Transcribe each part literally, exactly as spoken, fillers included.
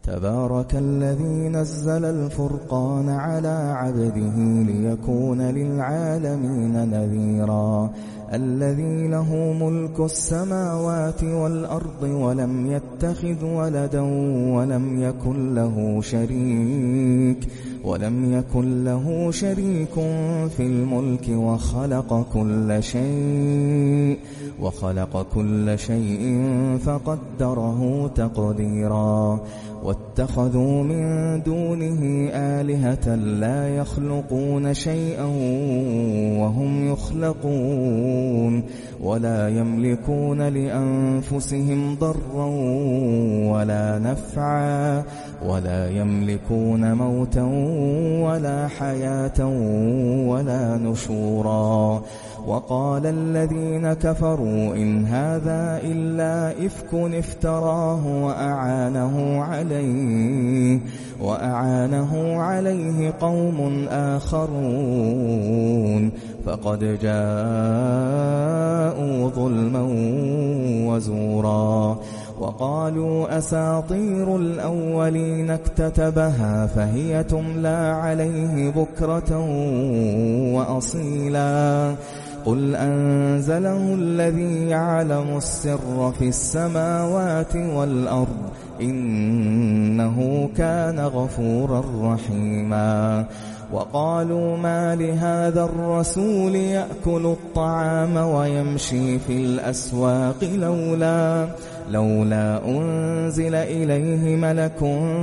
تبارك الذي نزل الفرقان على عبده ليكون للعالمين نذيرا الذي له ملك السماوات والأرض ولم يتخذ ولدا ولم يكن له شريك ولم يكن له شريك في الملك وخلق كل شيء وخلق كل شيء فقدره تقديرا واتخذوا من دونه آلهة لا يخلقون شيئا وهم يخلقون ولا يملكون لأنفسهم ضرا ولا نفعا ولا يملكون موتا ولا حياة ولا نشورا وقال الذين كفروا إن هذا إلا إفك افتراه وأعانه عليه وأعانه عليه قوم آخرون فقد جاءوا ظلما وزورا وقالوا أساطير الأولين اكتتبها فهي تملى عليه بكرة وأصيلا قل أنزله الذي يعلم السر في السماوات والأرض إنه كان غفورا رحيما وقالوا ما لهذا الرسول يأكل الطعام ويمشي في الأسواق لولا لولا أنزل إليه ملك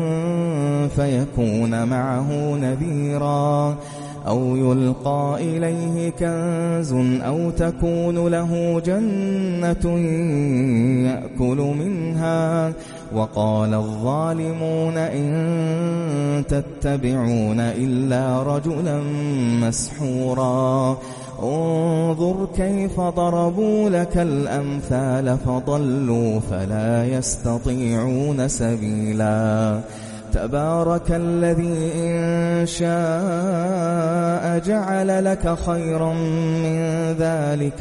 فيكون معه نذيرا أو يلقى إليه كنز أو تكون له جنة يأكل منها وقال الظالمون إن تتبعون إلا رجلا مسحورا انظر كيف ضربوا لك الأمثال فضلوا فلا يستطيعون سبيلا تبارك الذي إن شاء جعل لك خيرا من ذلك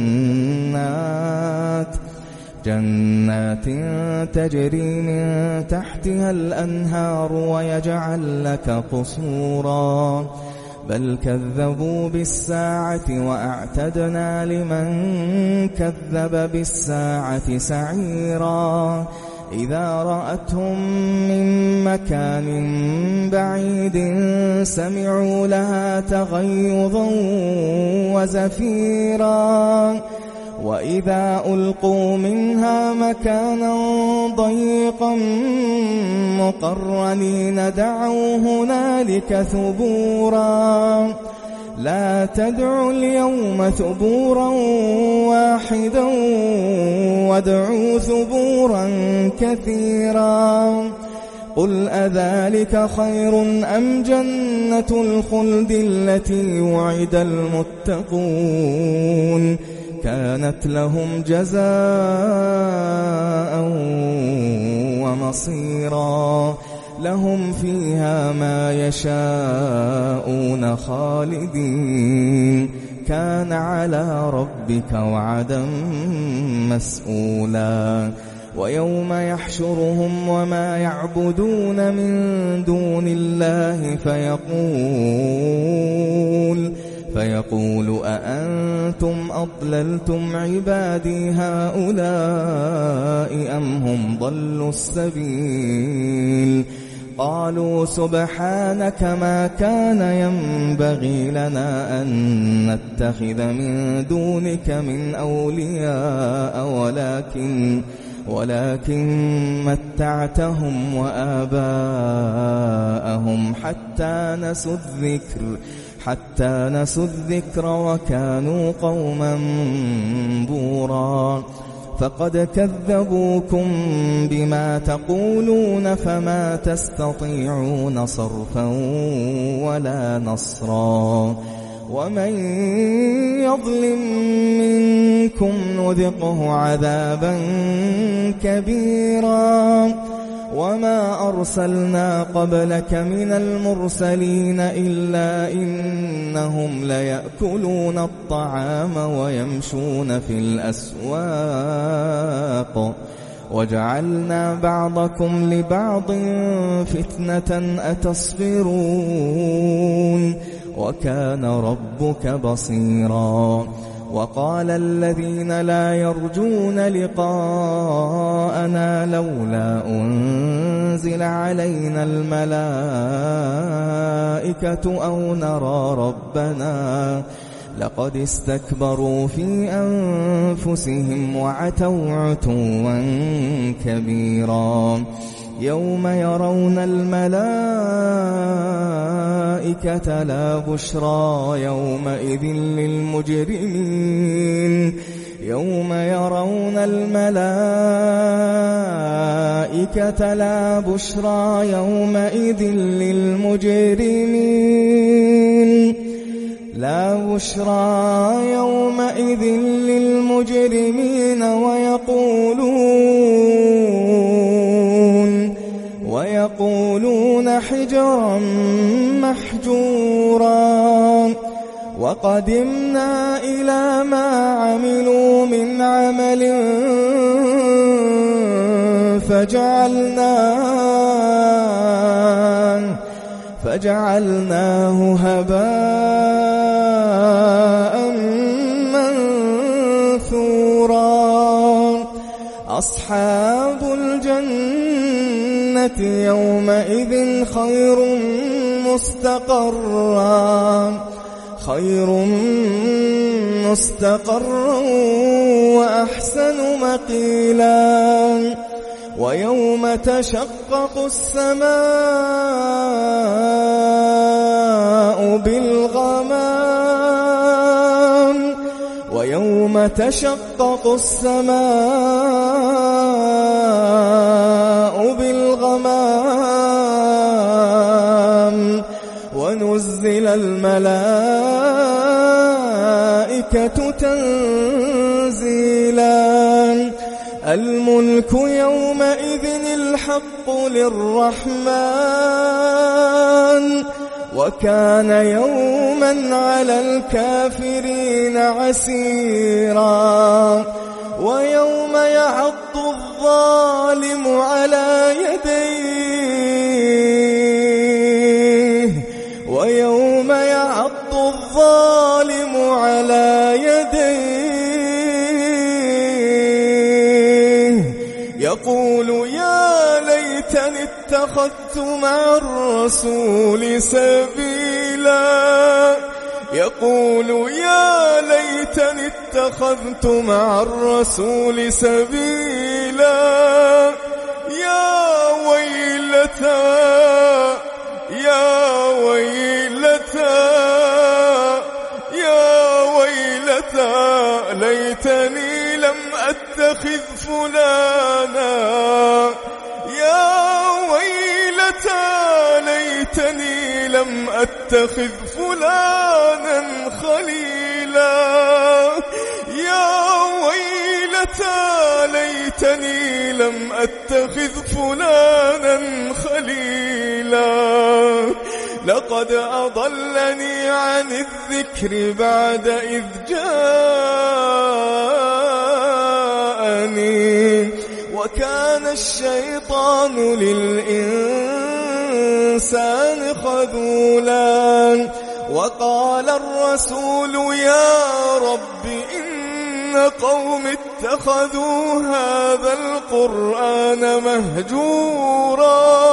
جنات جنات تجري من تحتها الأنهار ويجعل لك قصورا بل كذبوا بالساعة وأعتدنا لمن كذب بالساعة سعيرا إذا رأتهم من مكان بعيد سمعوا لها تغيظا وزفيرا وإذا ألقوا منها مكانا ضيقا مقرنين دعوا هنالك ثبورا لا تدعوا اليوم ثبورا واحدا وادعوا ثبورا كثيرا قل أذلك خير أم جنة الخلد التي وعد المتقون كانت لهم جزاء ومصيرا لهم فيها ما يشاءون خالدين كان على ربك وعدا مسئولا ويوم يحشرهم وما يعبدون من دون الله فيقول فيقول أأنتم أضللتم عبادي هؤلاء أم هم ضلوا السبيل قالوا سبحانك ما كان ينبغي لنا أن نتخذ من دونك من أولياء ولكن ولكن متعتهم وآباءهم حتى نسوا الذكر حتى نسوا الذكر وكانوا قوما بورا فقد كذبوكم بما تقولون فما تستطيعون صرفا ولا نصرا ومن يظلم منكم نذقه عذابا كبيرا وما أرسلنا قبلك من المرسلين إلا إنهم ليأكلون الطعام ويمشون في الأسواق وجعلنا بعضكم لبعض فتنة أتصبرون وكان ربك بصيرا وقال الذين لا يرجون لقاءنا لولا أنزل علينا الملائكة أو نرى ربنا لقد استكبروا في أنفسهم وعتوا عتوا كبيرا يوم يرون الملائكة لا بشرى يومئذ للمجرمين يوم يرون الملائكة لا بشرى يومئذ للمجرمين لا بشرى يومئذ للمجرمين ويقولون ويقولون حجرا محجورا وقدمنا إلى ما عملوا من عمل فجعلناه فجعلناه هباء منثورا أصحاب الجنة يومئذ خير مستقرا خير مستقرا وأحسن مقيلا ويوم تشقق السماء بالغمام ويوم تشقق السماء بالغمام ونزل الملائكة تنزيلا الملك يومئذ الحق للرحمن وكان يوما على الكافرين عسيرا ويوم يعض الظالم على يديه ويوم يعض الظالم على يديه يقول يا ليتني اتخذت مع الرسول سبيلا يقول يا ليتني اتخذت مع الرسول سبيلا يا ويلتى يا ويلتى يا ويلتى ليتني لم أتخذ فلانا يا ويلتى ليتني لم أتخذ فلانا خليلا يا ويلتى ليتني لم أتخذ فلانا خليلا لقد أضلني عن الذكر بعد إذ جاءني وكان الشيطان للإنسان خذولا وقال الرسول يا رب إن قوم اتخذوا هذا القرآن مهجورا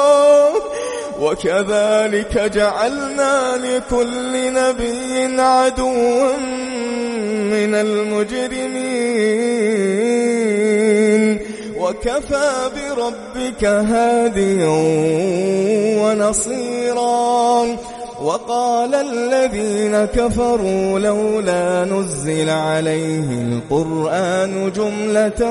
وكذلك جعلنا لكل نبي عدوا من المجرمين وكفى بربك هاديا ونصيرا وقال الذين كفروا لولا نزل عليه القرآن جملة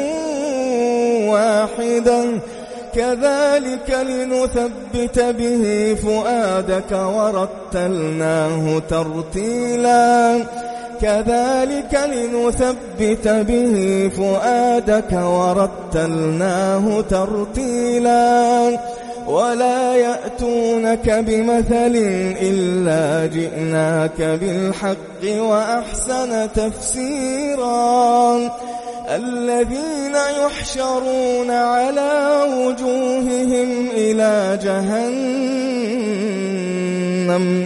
واحدة كذلك لنثبت به فؤادك ورتلناه ترتيلا كذلك لنثبت به فؤادك ورتلناه ترتيلا ولا يأتونك بمثل إلا جئناك بالحق وأحسن تفسيرا الذين يحشرون على وجوههم إلى جهنم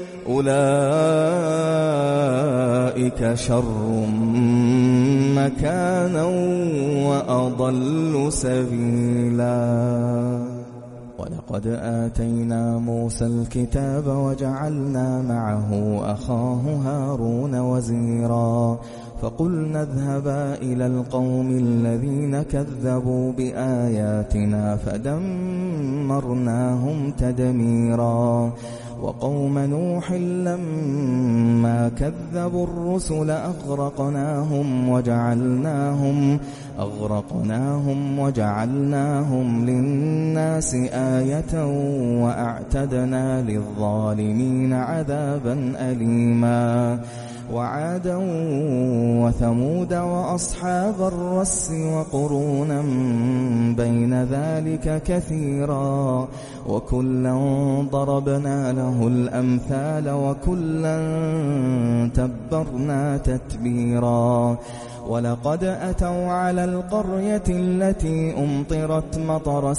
أولئك شر مكانا وأضل سبيلا. ولقد آتينا موسى الكتاب وجعلنا معه أخاه هارون وزيرا فقلنا اذهبا إلى القوم الذين كذبوا بآياتنا فدمرناهم تدميرا. وقوم نوح لما كذبوا الرسل أغرقناهم وجعلناهم أغرقناهم وجعلناهم للناس آية وأعتدنا للظالمين عذابا أليما. وعادا وثمود وأصحاب الرس وقرونا بين ذلك كثيرا وكلا ضربنا له الأمثال وكلا تبرنا تتبيرا. ولقد أتوا على القرية التي أمطرت مطر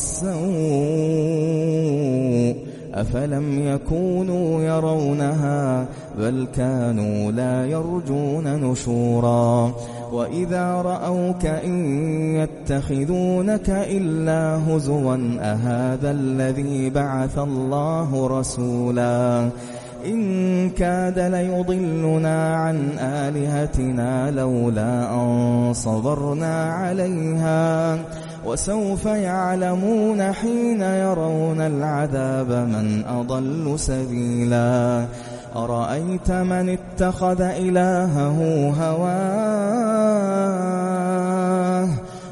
السوء أفلم يكونوا يرونها بل كانوا لا يرجون نشورا. وإذا رأوك إن يتخذونك إلا هزوا أهذا الذي بعث الله رسولا إن كاد ليضلنا عن آلهتنا لولا أن صبرنا عليها وسوف يعلمون حين يرون العذاب من أضل سبيلا. أرأيت من اتخذ إلهه هواه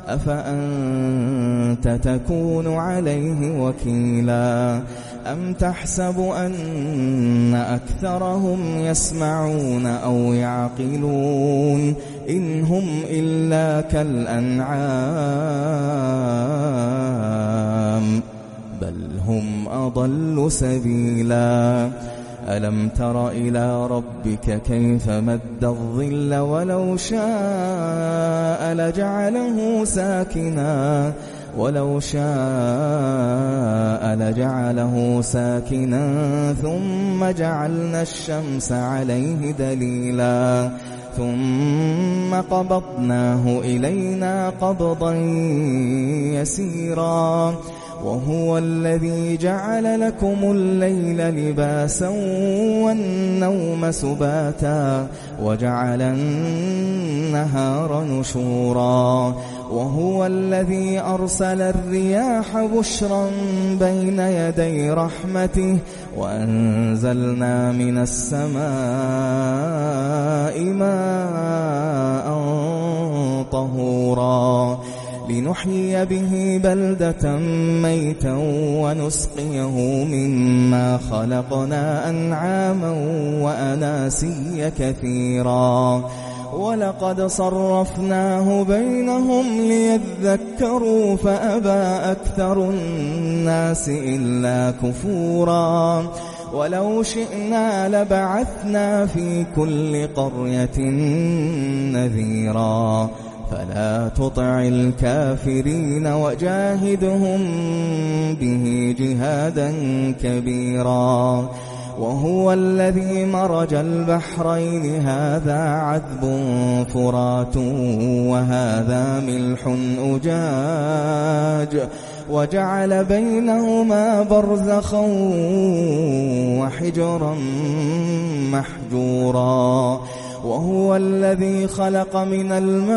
أفأنت تكون عليه وكيلا. أم تحسب أن أكثرهم يسمعون أو يعقلون إن هم إلا كالأنعام بل هم أضل سبيلا. ألم تر إلى ربك كيف مد الظل ولو شاء لجعله ساكنا ولو شاء لجعله ساكنا ثم جعلنا الشمس عليه دليلا ثم قبضناه إلينا قبضا يسيرا. وهو الذي جعل لكم الليل لباسا والنوم سباتا وجعل النهار نشورا. وهو الذي أرسل الرياح بشرا بين يدي رحمته وأنزلنا من السماء ماء طهورا لنحيي به بلدة ميتا ونسقيه مما خلقنا أنعاما وأناسيا كثيرا. ولقد صرفناه بينهم ليذكروا فأبى أكثر الناس إلا كفورا. ولو شئنا لبعثنا في كل قرية نذيرا فلا تطع الكافرين وجاهدهم به جهادا كبيرا. وهو الذي مرج البحرين هذا عذب فرات وهذا ملح أجاج وجعل بينهما برزخا وحجرا محجورا. وهو الذي خلق من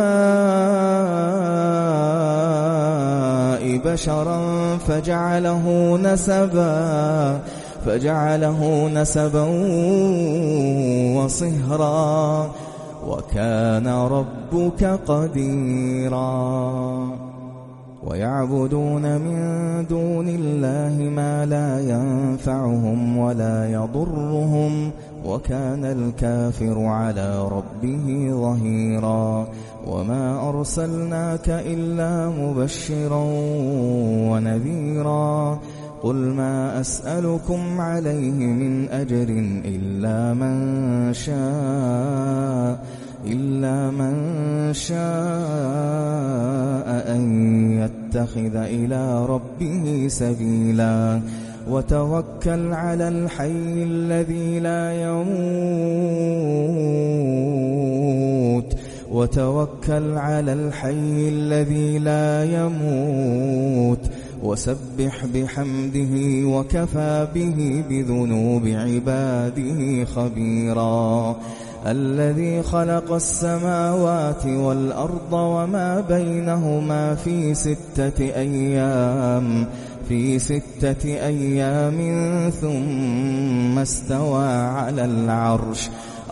الماء بشرا فجعله نسبا فجعله نسبا وصهرا وكان ربك قديرا. ويعبدون من دون الله ما لا ينفعهم ولا يضرهم وكان الكافر على ربه ظهيرا. وما أرسلناك إلا مبشرا ونذيرا. قل ما أسألكم عليه من أجر إلا من شاء إلا من شاء أن يتخذ إلى ربه سبيلا وتوكل على الحي الذي لا يموت وتوكل على الحي الذي لا يموت وسبح بحمده وكفى به بذنوب عباده خبيرا الذي خلق السماوات والأرض وما بينهما في ستة أيام في ستة أيام ثم استوى على العرش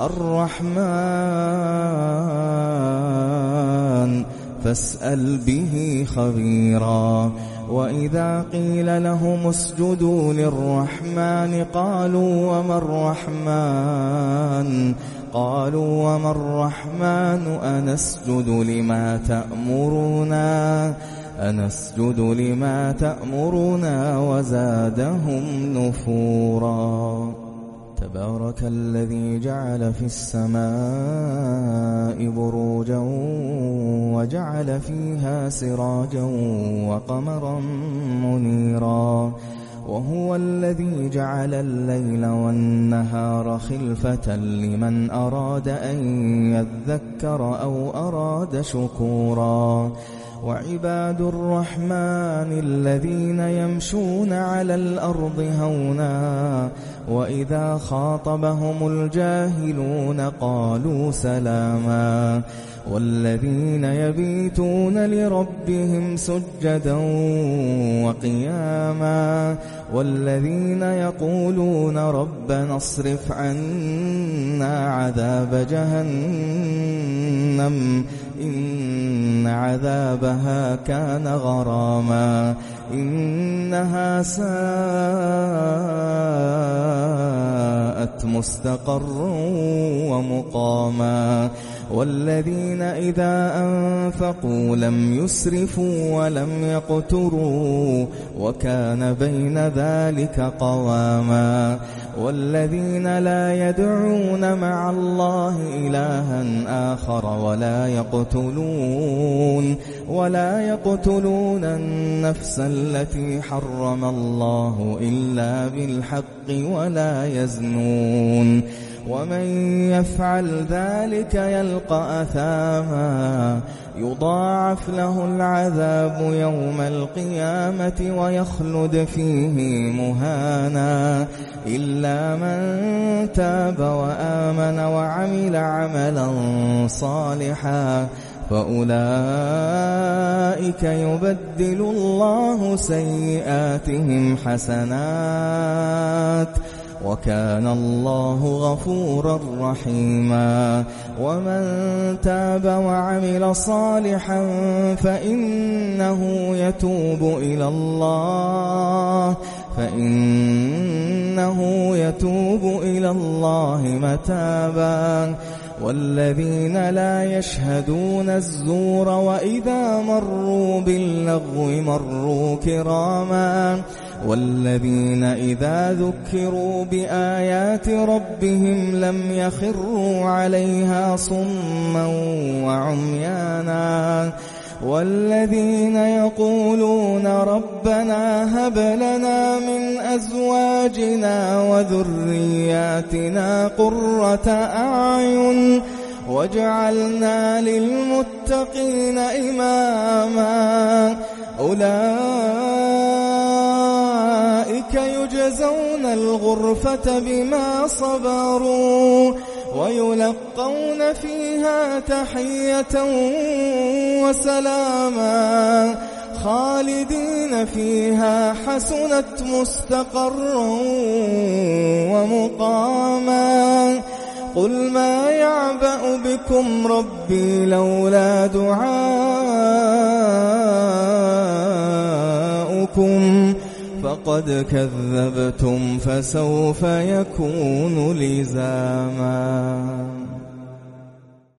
الرحمن فاسأل به خبيرا وإذا قيل لهم اسجدوا للرحمن قالوا وما الرحمن قالوا وما الرحمن أنسجد لما تأمرنا أنسجد لما تأمرنا وزادهم نفورا تبارك الذي جعل في السماء بروجا وجعل فيها سراجا وقمرا منيرا وهو الذي جعل الليل والنهار خلفة لمن أراد أن يذكر أو أراد شكورا وعباد الرحمن الذين يمشون على الأرض هونا وإذا خاطبهم الجاهلون قالوا سلاما والذين يبيتون لربهم سجدا وقياما والذين يقولون ربنا اصرف عنا عذاب جهنم إن عذابها كان غراما إنها ساءت مستقرا ومقاما والذين إذا أنفقوا لم يسرفوا ولم يقتروا وكان بين ذلك قواما والذين لا يدعون مع الله إلها آخر ولا يقتلون ولا يقتلون النفس التي حرم الله إلا بالحق ولا يزنون ومن يفعل ذلك يلقى أثاما يضاعف له العذاب يوم القيامة ويخلد فيه مهانا إلا من تاب وآمن وعمل عملا صالحا فأولئك يبدل الله سيئاتهم حسنات وكان الله غفورا رحيما ومن تاب وعمل صالحا فإنه يتوب إلى الله فإنه يتوب إلى الله متابا والذين لا يشهدون الزور وإذا مروا باللغو مروا كراما والذين إذا ذكروا بآيات ربهم لم يخروا عليها صما وعميانا والذين يقولون ربنا هب لنا من أزواجنا وذرياتنا قرة أعين واجعلنا للمتقين إماما أولئك يجزون الغرفة بما صبروا ويلقون فيها تحية وسلاما خالدين فيها حسنت مستقرا ومقاما قل ما يعبأ بكم ربي لولا دعاؤكم فقد كذبتم فسوف يكون لزاما.